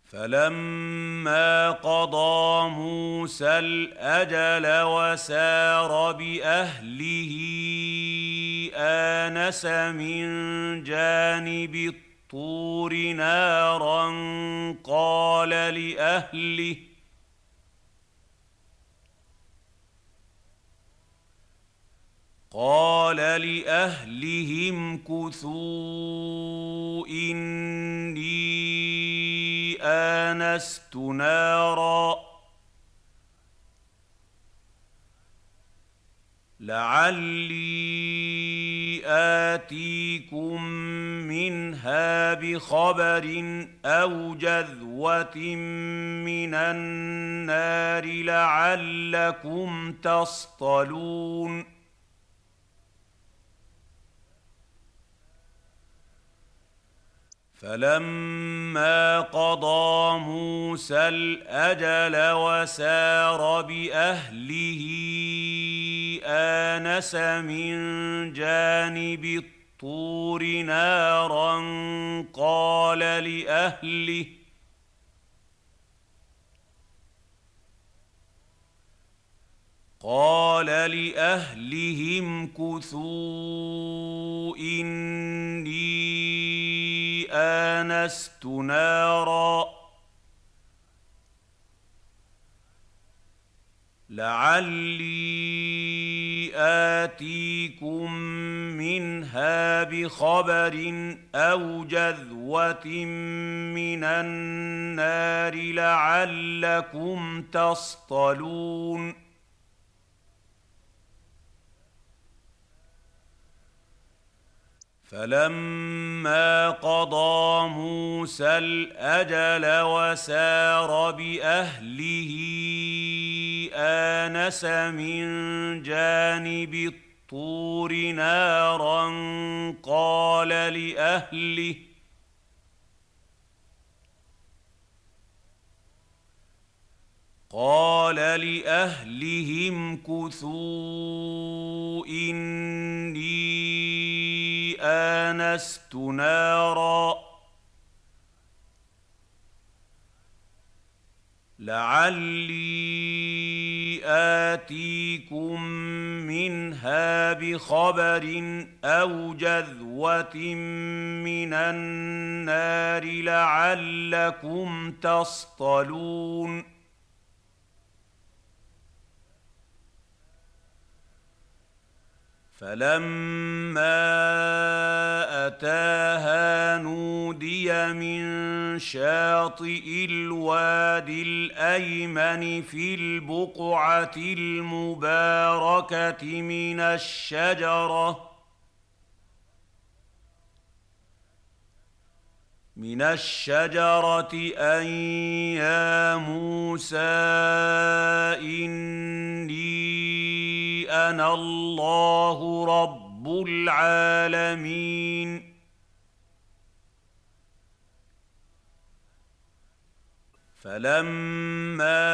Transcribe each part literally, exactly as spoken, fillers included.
فلما قضى موسى الأجل وسار بأهله آنس من جانب الطور نارا قال لأهله قال لأهلهم امكثوا إني آنست نارا لعلي آتيكم منها بخبر أو جذوة من النار لعلكم تصطلون فلما قضى موسى الأجل وسار بأهله آنس من جانب الطور نارا قال لأهله قال لأهله امكثوا إني آنست نارا لعلي آتيكم منها بخبر أو جذوة من النار لعلكم تصطلون فلما قضى موسى الأجل وسار بأهله آنس من جانب الطور نارا قال لأهله قال لأهله امكثوا إني آنست نارا لعلي آتيكم منها بخبر أو جذوة من النار لعلكم تصطلون فلما أتاها نودي من شاطئ الوادي الأيمن في البقعة المباركة من الشجرة من الشجرة أن يا موسى إني أنا الله رب العالمين فلما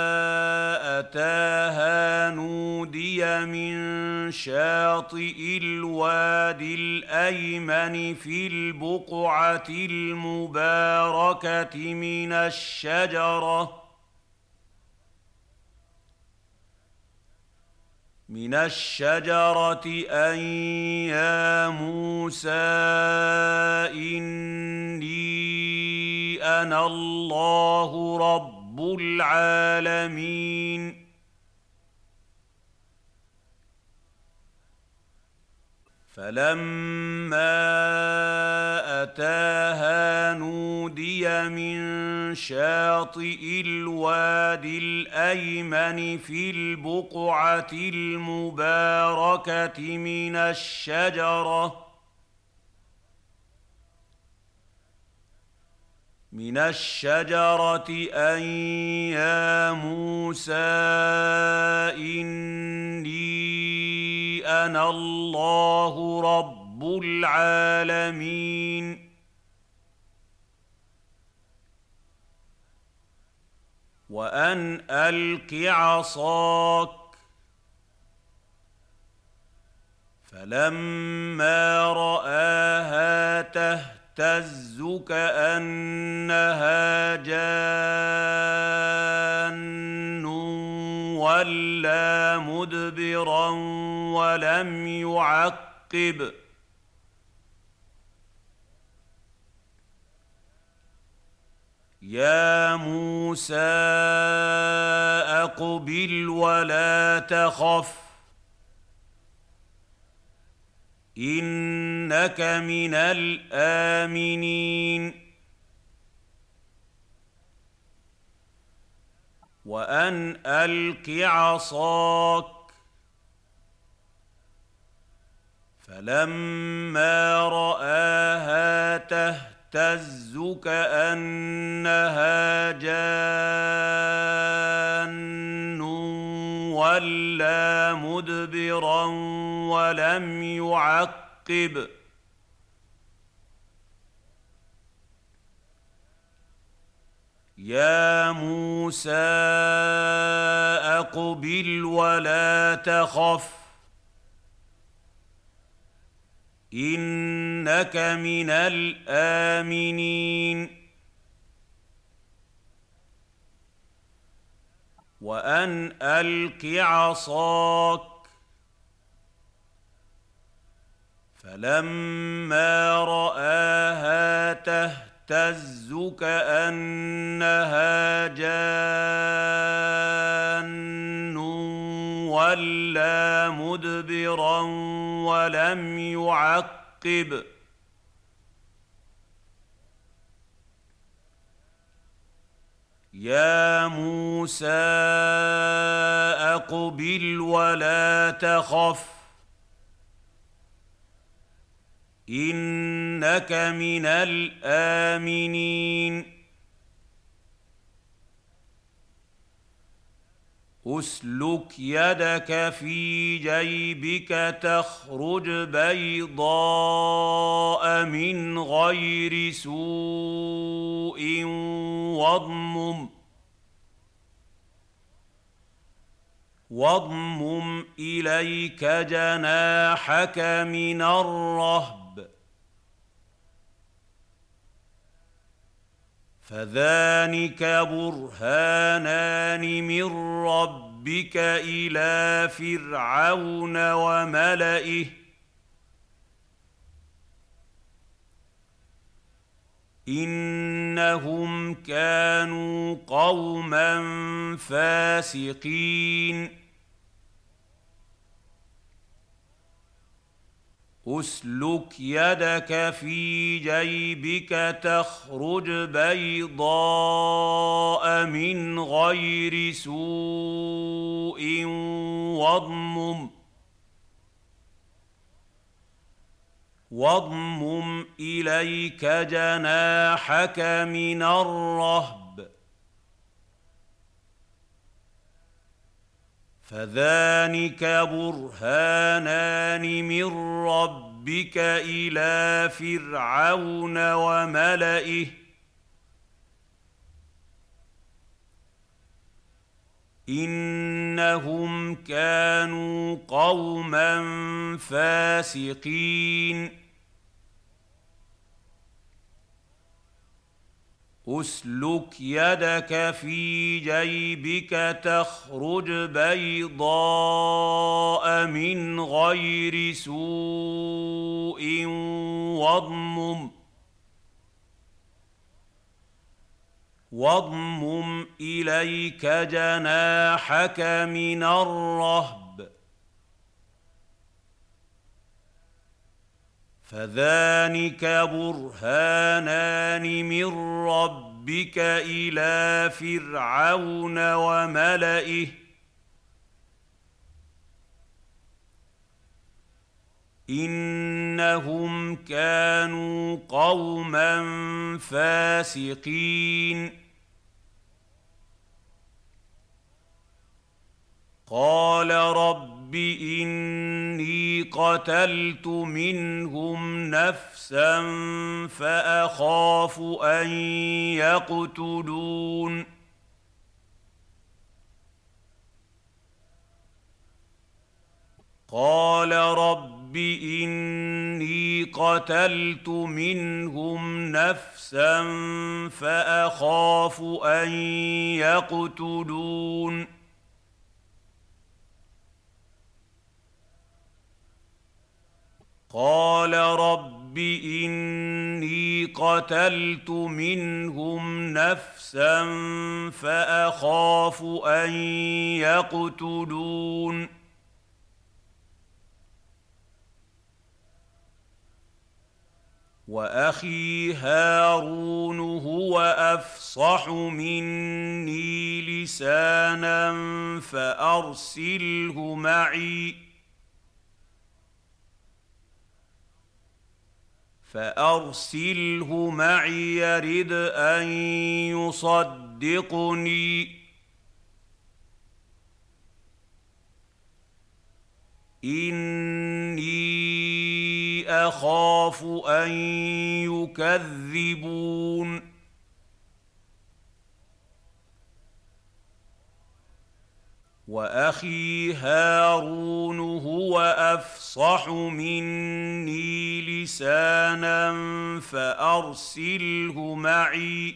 أتاها نودي من شاطئ الوادي الأيمن في البقعة المباركة من الشجرة من الشجرة أن يا موسى إني أنا الله رب العالمين فلما أتاها نودي من شاطئ الوادي الأيمن في البقعة المباركة من الشجرة من الشجرة أن يا موسى إني أنا الله رب العالمين وأن ألق عصاك فلما رآها تهتز كأنها جان وَلَّىٰ مُدْبِرًا وَلَمْ يُعَقِّبْ يَا مُوسَىٰ أَقْبِلْ وَلَا تَخَفْ إِنَّكَ مِنَ الْآمِنِينَ وَأَنْ أَلْقِ عَصَاكَ فَلَمَّا رَآهَا تَهْتَزُّ كَأَنَّهَا جَانٌّ وَلَّىٰ مُدْبِرًا وَلَمْ يُعَقِّبْ يَا مُوسَىٰ أَقْبِلْ وَلَا تَخَفْ إِنَّكَ مِنَ الْآمِنِينَ وَأَنْ أَلْقِ عَصَاكَ فَلَمَّا رَآهَا تَهْتَزُّ كَأَنَّهَا جَانٌّ وَلَّىٰ مُدْبِرًا وَلَمْ يُعَقِّبْ يَا مُوسَىٰ أَقْبِلْ وَلَا تَخَفْ إِنَّكَ مِنَ الْآمِنِينَ أُسْلُكْ يَدَكَ فِي جَيْبِكَ تَخْرُجْ بَيْضَاءَ مِنْ غَيْرِ سُوءٍ وَاضْمُمْ وَاضْمُمْ إِلَيْكَ جَنَاحَكَ مِنَ الرَّهْبِ فَذَانِكَ بُرْهَانَانِ مِن رَّبِّكَ إِلَىٰ فِرْعَوْنَ وَمَلَئِهِ إِنَّهُمْ كَانُوا قَوْمًا فَاسِقِينَ أُسْلُكْ يَدَكَ فِي جَيْبِكَ تَخْرُجْ بَيْضَاءَ مِنْ غَيْرِ سُوءٍ وَاضْمُمْ وَاضْمُمْ إِلَيْكَ جَنَاحَكَ مِنَ الرَّهْبِ فَذَانِكَ بُرْهَانَانِ مِن رَّبِّكَ إِلَىٰ فِرْعَوْنَ وَمَلَئِهِ إِنَّهُمْ كَانُوا قَوْمًا فَاسِقِينَ أُسْلُكْ يَدَكَ فِي جَيْبِكَ تَخْرُجْ بَيْضَاءَ مِنْ غَيْرِ سُوءٍ وَاضْمُمْ وَاضْمُمْ إِلَيْكَ جَنَاحَكَ مِنَ الرَّهْبِ فَذَانِكَ بُرْهَانَانِ مِن رَّبِّكَ إِلَىٰ فِرْعَوْنَ وَمَلَئِهِ إِنَّهُمْ كَانُوا قَوْمًا فَاسِقِينَ قَالَ رَبِّ إِنِّي قَتَلْتُ مِنْهُمْ نَفْسًا فَأَخَافُ أَن يَقْتُلُونِ قَالَ رَبِّ رب إني قتلت منهم نفسا فأخاف أن يقتلون قال رب إني قتلت منهم نفسا فأخاف أن يقتلون وأخي هارون هو أفصح مني لسانا فأرسله معي فأرسله معي يرد أن يصدقني إني أخاف أن يكذبون وأخي هارون هو أفصح مني لسانا فأرسله معي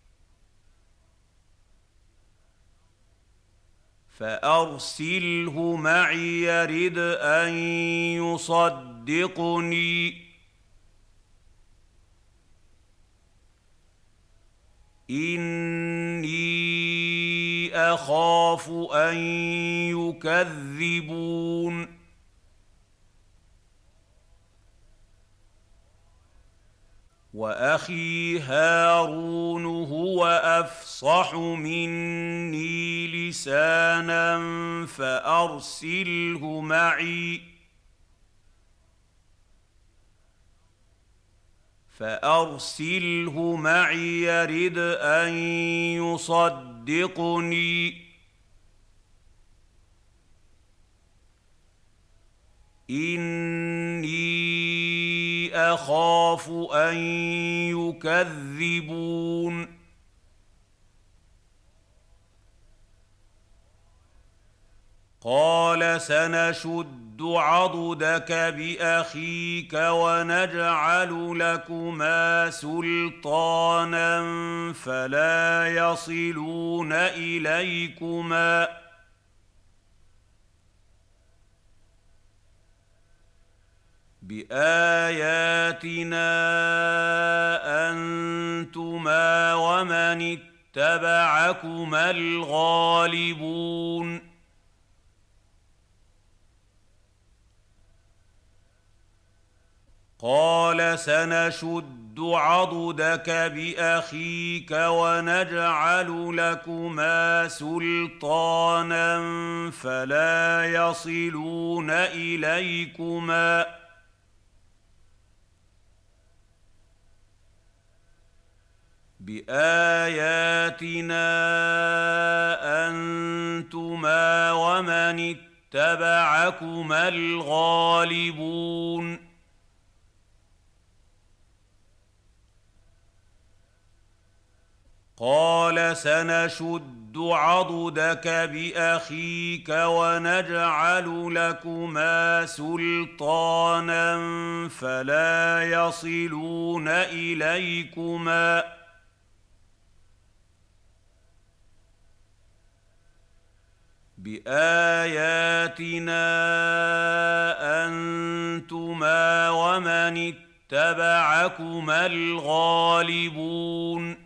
فأرسله معي يرد أن يصدقني إني أخاف أن يكذبون وأخي هارون هو أفصح مني لسانا فأرسله معي فأرسله معي يرد أن يصدقني إني أخاف أن يكذبون قال سنشد عضدك بأخيك ونجعل لكما سلطانا فلا يصلون إليكما بآياتنا أنتما ومن اتبعكما الغالبون قال سنشد عضدك بأخيك ونجعل لكما سلطانا فلا يصلون إليكما بآياتنا أنتما ومن اتبعكما الغالبون قال سنشد عضدك بأخيك ونجعل لكما سلطانا فلا يصلون إليكما بآياتنا أنتما ومن اتبعكما الغالبون